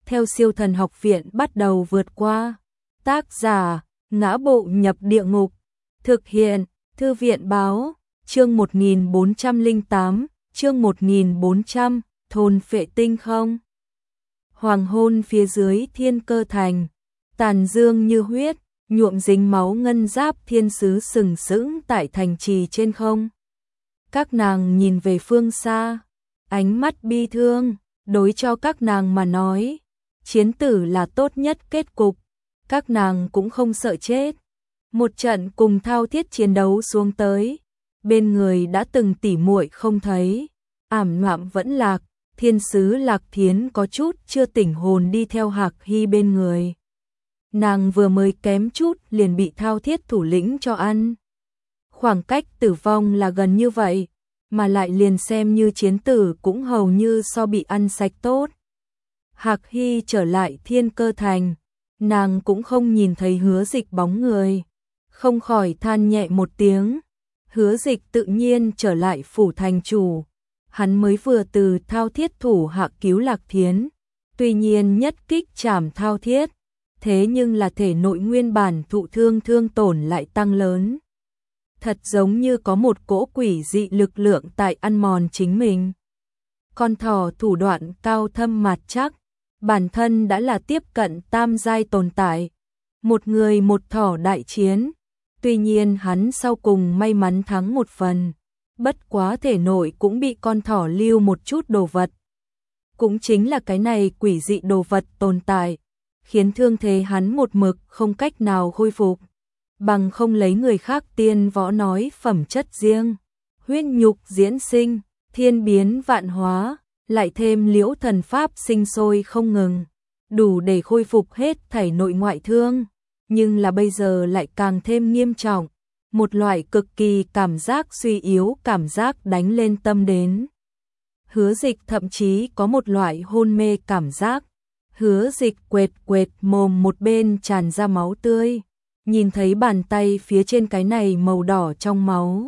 theo Siêu Thần Học Viện bắt đầu vượt qua. Tác giả: Ngã Bộ Nhập Địa Ngục. Thực hiện: Thư viện báo. Chương 1408, chương 1400, thôn Phệ Tinh không. Hoàng hôn phía dưới Thiên Cơ Thành, tàn dương như huyết, nhuộm dính máu ngân giáp thiên sứ sừng sững tại thành trì trên không. Các nàng nhìn về phương xa, ánh mắt bi thương, đối cho các nàng mà nói, chiến tử là tốt nhất kết cục, các nàng cũng không sợ chết. Một trận cùng thao thiết chiến đấu xuống tới, bên người đã từng tỉ muội không thấy, ảm đạm vẫn lạc, thiên sứ Lạc Thiến có chút chưa tỉnh hồn đi theo Hạc Hy bên người. Nàng vừa mới kém chút liền bị thao thiết thủ lĩnh cho ăn. Khoảng cách tử vong là gần như vậy, mà lại liền xem như chiến tử cũng hầu như so bị ăn sạch tốt. Hạc Hy trở lại Thiên Cơ Thành, nàng cũng không nhìn thấy Hứa Dịch bóng người, không khỏi than nhẹ một tiếng. Hứa Dịch tự nhiên trở lại phủ thành chủ, hắn mới vừa từ thao thiết thủ hạ cứu Lạc Thiến, tuy nhiên nhất kích chảm thao thiết, thế nhưng là thể nội nguyên bản thụ thương tổn lại tăng lớn. Thật giống như có một cỗ quỷ dị lực lượng tại ăn mòn chính mình. Con thỏ thủ đoạn cao thâm mạt chắc, bản thân đã là tiếp cận tam giai tồn tại, một người một thỏ đại chiến. Tuy nhiên hắn sau cùng may mắn thắng một phần, bất quá thể nội cũng bị con thỏ lưu một chút đồ vật. Cũng chính là cái này quỷ dị đồ vật tồn tại, khiến thương thế hắn một mực không cách nào khôi phục. Bằng không lấy người khác tiên võ nói phẩm chất riêng, huyết nhục diễn sinh, thiên biến vạn hóa, lại thêm liễu thần pháp sinh sôi không ngừng, đủ để khôi phục hết thảy nội ngoại thương. Nhưng là bây giờ lại càng thêm nghiêm trọng, một loại cực kỳ cảm giác suy yếu cảm giác đánh lên tâm đến. Hứa Dịch thậm chí có một loại hôn mê cảm giác. Hứa Dịch quệt quệt mồm một bên tràn ra máu tươi, nhìn thấy bàn tay phía trên cái này màu đỏ trong máu.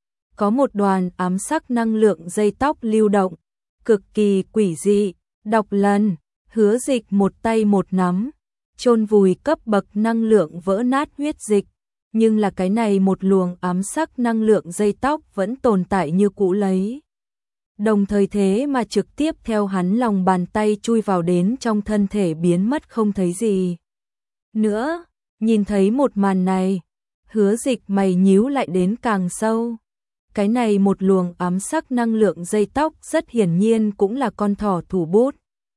Có một đoàn ám sắc năng lượng dây tóc lưu động, cực kỳ quỷ dị, đọc lần, Hứa Dịch một tay một nắm, chôn vùi cấp bậc năng lượng vỡ nát huyết dịch, nhưng là cái này một luồng ám sắc năng lượng dây tóc vẫn tồn tại như cũ lấy. Đồng thời thế mà trực tiếp theo hắn lòng bàn tay chui vào đến trong thân thể biến mất không thấy gì nữa. Nhìn thấy một màn này, Hứa Dịch mày nhíu lại đến càng sâu. Cái này một luồng ám sắc năng lượng dây tóc rất hiển nhiên cũng là con thỏ thủ bút.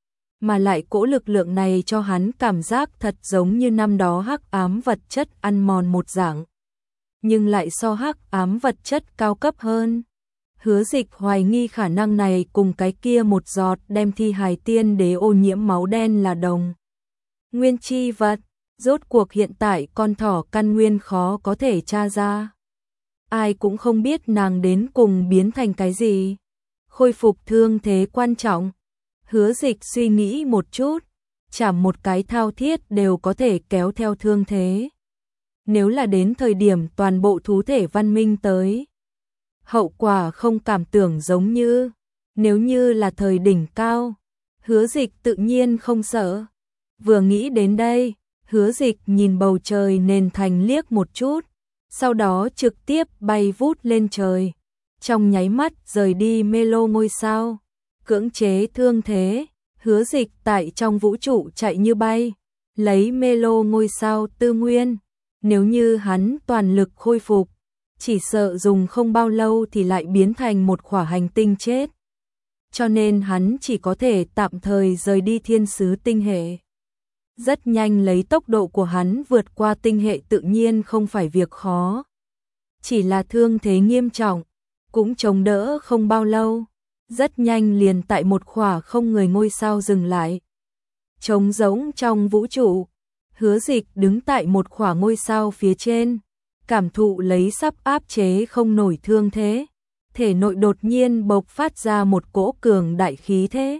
Mà lại cỗ lực lượng này cho hắn cảm giác thật giống như năm đó hắc ám vật chất ăn mòn một dạng, nhưng lại so hắc ám vật chất cao cấp hơn. Hứa Dịch hoài nghi khả năng này cùng cái kia một giọt đem thi hài tiên đế ô nhiễm máu đen là đồng nguyên chi vật. Rốt cuộc hiện tại con thỏ căn nguyên khó có thể tra ra, ai cũng không biết nàng đến cùng biến thành cái gì. Khôi phục thương thế quan trọng. Hứa Dịch suy nghĩ một chút, chảm một cái thao thiết đều có thể kéo theo thương thế. Nếu là đến thời điểm toàn bộ thú thể văn minh tới, hậu quả không cảm tưởng giống như, nếu như là thời đỉnh cao, Hứa Dịch tự nhiên không sợ. Vừa nghĩ đến đây, Hứa Dịch nhìn bầu trời nền thành liếc một chút, sau đó trực tiếp bay vút lên trời, trong nháy mắt rời đi mê lô ngôi sao. Cưỡng chế thương thế, Hứa Dịch tại trong vũ trụ chạy như bay, lấy mê lô ngôi sao tư nguyên. Nếu như hắn toàn lực khôi phục, chỉ sợ dùng không bao lâu thì lại biến thành một khỏa hành tinh chết. Cho nên hắn chỉ có thể tạm thời rời đi thiên sứ tinh hệ. Rất nhanh lấy tốc độ của hắn vượt qua tinh hệ tự nhiên không phải việc khó. Chỉ là thương thế nghiêm trọng, cũng chống đỡ không bao lâu. Rất nhanh liền tại một khỏa không người ngôi sao dừng lại. Trống rỗng trong vũ trụ, Hứa Dịch đứng tại một khỏa ngôi sao phía trên, cảm thụ lấy sắp áp chế không nổi thương thế. Thể nội đột nhiên bộc phát ra một cỗ cường đại khí thế.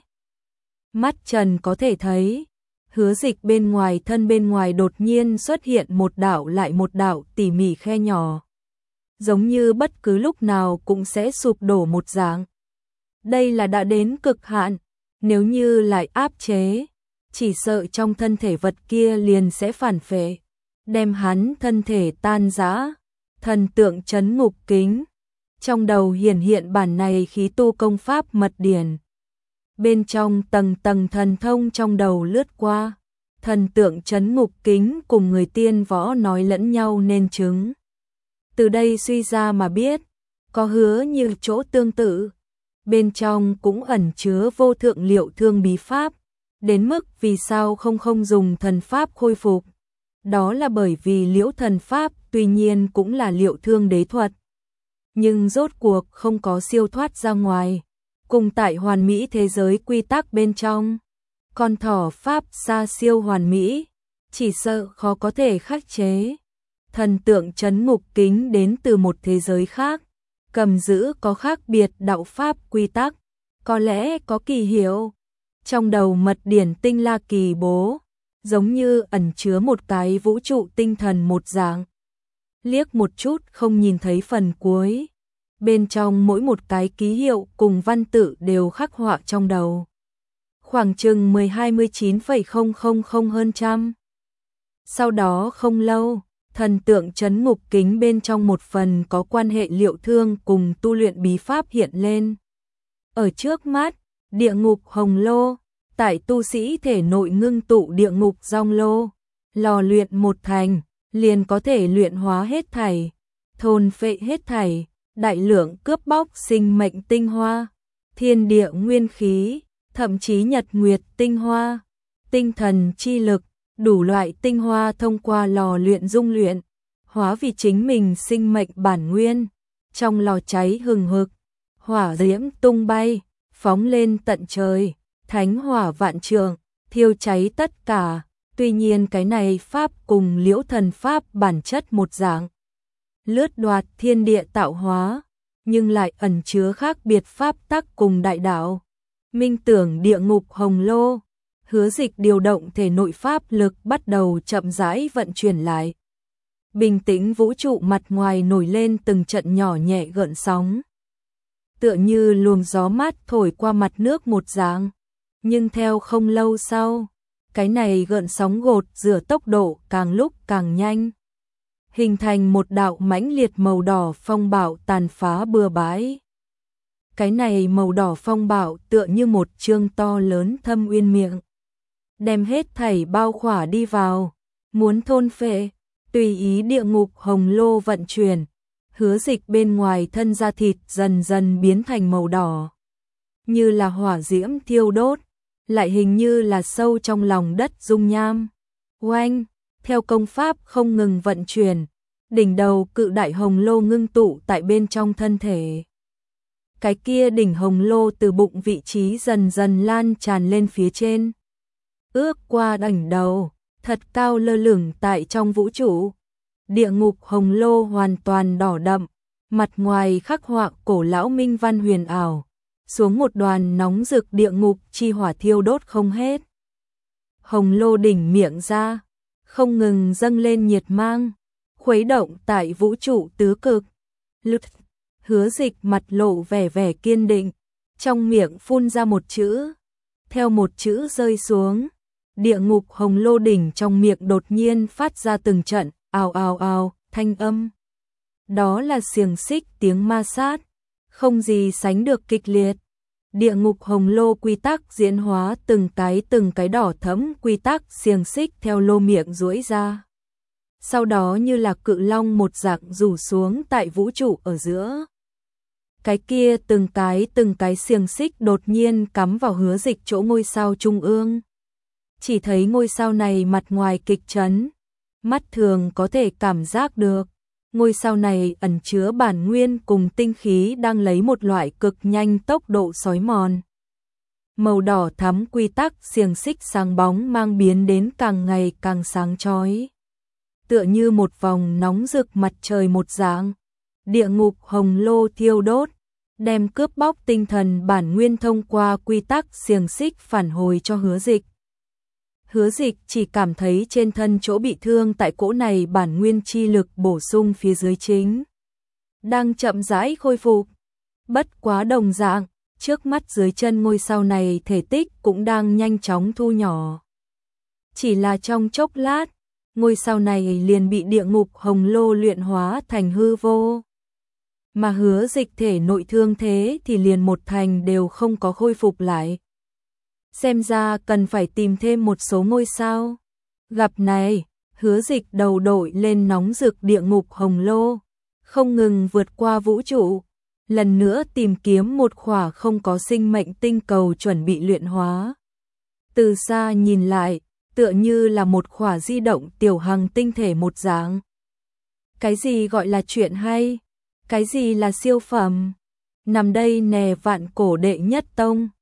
Mắt trần có thể thấy, Hứa Dịch bên ngoài thân bên ngoài đột nhiên xuất hiện một đạo lại một đạo tỉ mỉ khe nhỏ, giống như bất cứ lúc nào cũng sẽ sụp đổ một dạng. Đây là đã đến cực hạn, nếu như lại áp chế, chỉ sợ trong thân thể vật kia liền sẽ phản phệ, đem hắn thân thể tan rã. Thần tượng trấn ngục kính. Trong đầu hiển hiện bản này khí tu công pháp mật điển. Bên trong tầng tầng thần thông trong đầu lướt qua. Thần tượng trấn ngục kính cùng người tiên võ nói lẫn nhau nên chứng. Từ đây suy ra mà biết, có hứa như chỗ tương tự. Bên trong cũng ẩn chứa vô thượng liệu thương bí pháp. Đến mức vì sao không dùng thần pháp khôi phục. Đó là bởi vì liễu thần pháp tuy nhiên cũng là liệu thương đế thuật. Nhưng rốt cuộc không có siêu thoát ra ngoài. Cùng tại hoàn mỹ thế giới quy tắc bên trong. Con thỏ pháp xa siêu hoàn mỹ. Chỉ sợ khó có thể khắc chế. Thần tượng trấn ngục kính đến từ một thế giới khác. Cầm giữ có khác biệt đạo pháp quy tắc. Có lẽ có kỳ hiệu. Trong đầu mật điển tinh la kỳ bố. Giống như ẩn chứa một cái vũ trụ tinh thần một dạng. Liếc một chút không nhìn thấy phần cuối. Bên trong mỗi một cái ký hiệu cùng văn tự đều khắc họa trong đầu. Khoảng chừng 10-29,000 hơn trăm. Sau đó không lâu, thần tượng trấn ngục kính bên trong một phần có quan hệ liệu thương cùng tu luyện bí pháp hiện lên. Ở trước mắt, địa ngục hồng lô, tại tu sĩ thể nội ngưng tụ địa ngục rong lô, lò luyện một thành, liền có thể luyện hóa hết thảy, thôn phệ hết thảy, đại lượng cướp bóc sinh mệnh tinh hoa, thiên địa nguyên khí, thậm chí nhật nguyệt tinh hoa, tinh thần chi lực, đủ loại tinh hoa thông qua lò luyện dung luyện, hóa vì chính mình sinh mệnh bản nguyên, trong lò cháy hừng hực, hỏa diễm tung bay, phóng lên tận trời, thánh hỏa vạn trượng, thiêu cháy tất cả. Tuy nhiên cái này pháp cùng liễu thần pháp bản chất một dạng, lướt đoạt thiên địa tạo hóa, nhưng lại ẩn chứa khác biệt pháp tắc cùng đại đạo. Minh tưởng địa ngục hồng lô, Hứa Dịch điều động thể nội pháp lực bắt đầu chậm rãi vận chuyển lại. Bình tĩnh vũ trụ mặt ngoài nổi lên từng trận nhỏ nhẹ gợn sóng. Tựa như luồng gió mát thổi qua mặt nước một dạng. Nhưng theo không lâu sau, cái này gợn sóng gột rửa tốc độ càng lúc càng nhanh. Hình thành một đạo mãnh liệt màu đỏ phong bạo tàn phá bừa bãi. Cái này màu đỏ phong bạo tựa như một chương to lớn thâm uyên miệng. Đem hết thảy bao khỏa đi vào, muốn thôn phệ, tùy ý địa ngục hồng lô vận chuyển. Hứa Dịch bên ngoài thân da thịt dần dần biến thành màu đỏ. Như là hỏa diễm thiêu đốt, lại hình như là sâu trong lòng đất dung nham. Oanh, theo công pháp không ngừng vận chuyển, đỉnh đầu cự đại hồng lô ngưng tụ tại bên trong thân thể. Cái kia đỉnh hồng lô từ bụng vị trí dần dần lan tràn lên phía trên. Ước qua đỉnh đầu, thật cao lơ lửng tại trong vũ trụ. Địa ngục hồng lô hoàn toàn đỏ đậm, mặt ngoài khắc họa cổ lão minh văn huyền ảo. Xuống một đoàn nóng rực địa ngục chi hỏa thiêu đốt không hết. Hồng lô đỉnh miệng ra, không ngừng dâng lên nhiệt mang, khuấy động tại vũ trụ tứ cực. Hứa Dịch mặt lộ vẻ kiên định, trong miệng phun ra một chữ, theo một chữ rơi xuống, địa ngục hồng lô đỉnh trong miệng đột nhiên phát ra từng trận ào ào ào thanh âm. Đó là xiềng xích tiếng ma sát, không gì sánh được kịch liệt. Địa ngục hồng lô quy tắc diễn hóa từng cái đỏ thẫm quy tắc xiềng xích theo lô miệng duỗi ra. Sau đó như là cự long một dạng rủ xuống tại vũ trụ ở giữa. Cái kia từng cái xiềng xích đột nhiên cắm vào Hứa Dịch chỗ ngôi sao trung ương. Chỉ thấy ngôi sao này mặt ngoài kịch chấn, mắt thường có thể cảm giác được. Ngôi sao này ẩn chứa bản nguyên cùng tinh khí đang lấy một loại cực nhanh tốc độ xói mòn. Màu đỏ thắm quy tắc xiềng xích sáng bóng mang biến đến càng ngày càng sáng chói. Tựa như một vòng nóng rực mặt trời một dạng. Địa ngục hồng lô thiêu đốt, đem cướp bóc tinh thần bản nguyên thông qua quy tắc xiềng xích phản hồi cho Hứa Dịch. Hứa Dịch chỉ cảm thấy trên thân chỗ bị thương tại cỗ này bản nguyên chi lực bổ sung phía dưới chính đang chậm rãi khôi phục. Bất quá đồng dạng, trước mắt dưới chân ngôi sao này thể tích cũng đang nhanh chóng thu nhỏ. chỉ là trong chốc lát, ngôi sao này liền bị địa ngục hồng lô luyện hóa thành hư vô. Mà Hứa Dịch thể nội thương thế thì liền một thành đều không có khôi phục lại. Xem ra cần phải tìm thêm một số ngôi sao. Gặp này, Hứa Dịch đầu đội lên nóng rực địa ngục hồng lô, không ngừng vượt qua vũ trụ, lần nữa tìm kiếm một khỏa không có sinh mệnh tinh cầu chuẩn bị luyện hóa. Từ xa nhìn lại, tựa như là một khỏa di động tiểu hằng tinh thể một dạng. Cái gì gọi là chuyện hay? Cái gì là siêu phẩm? Nằm đây nè vạn cổ đệ nhất tông.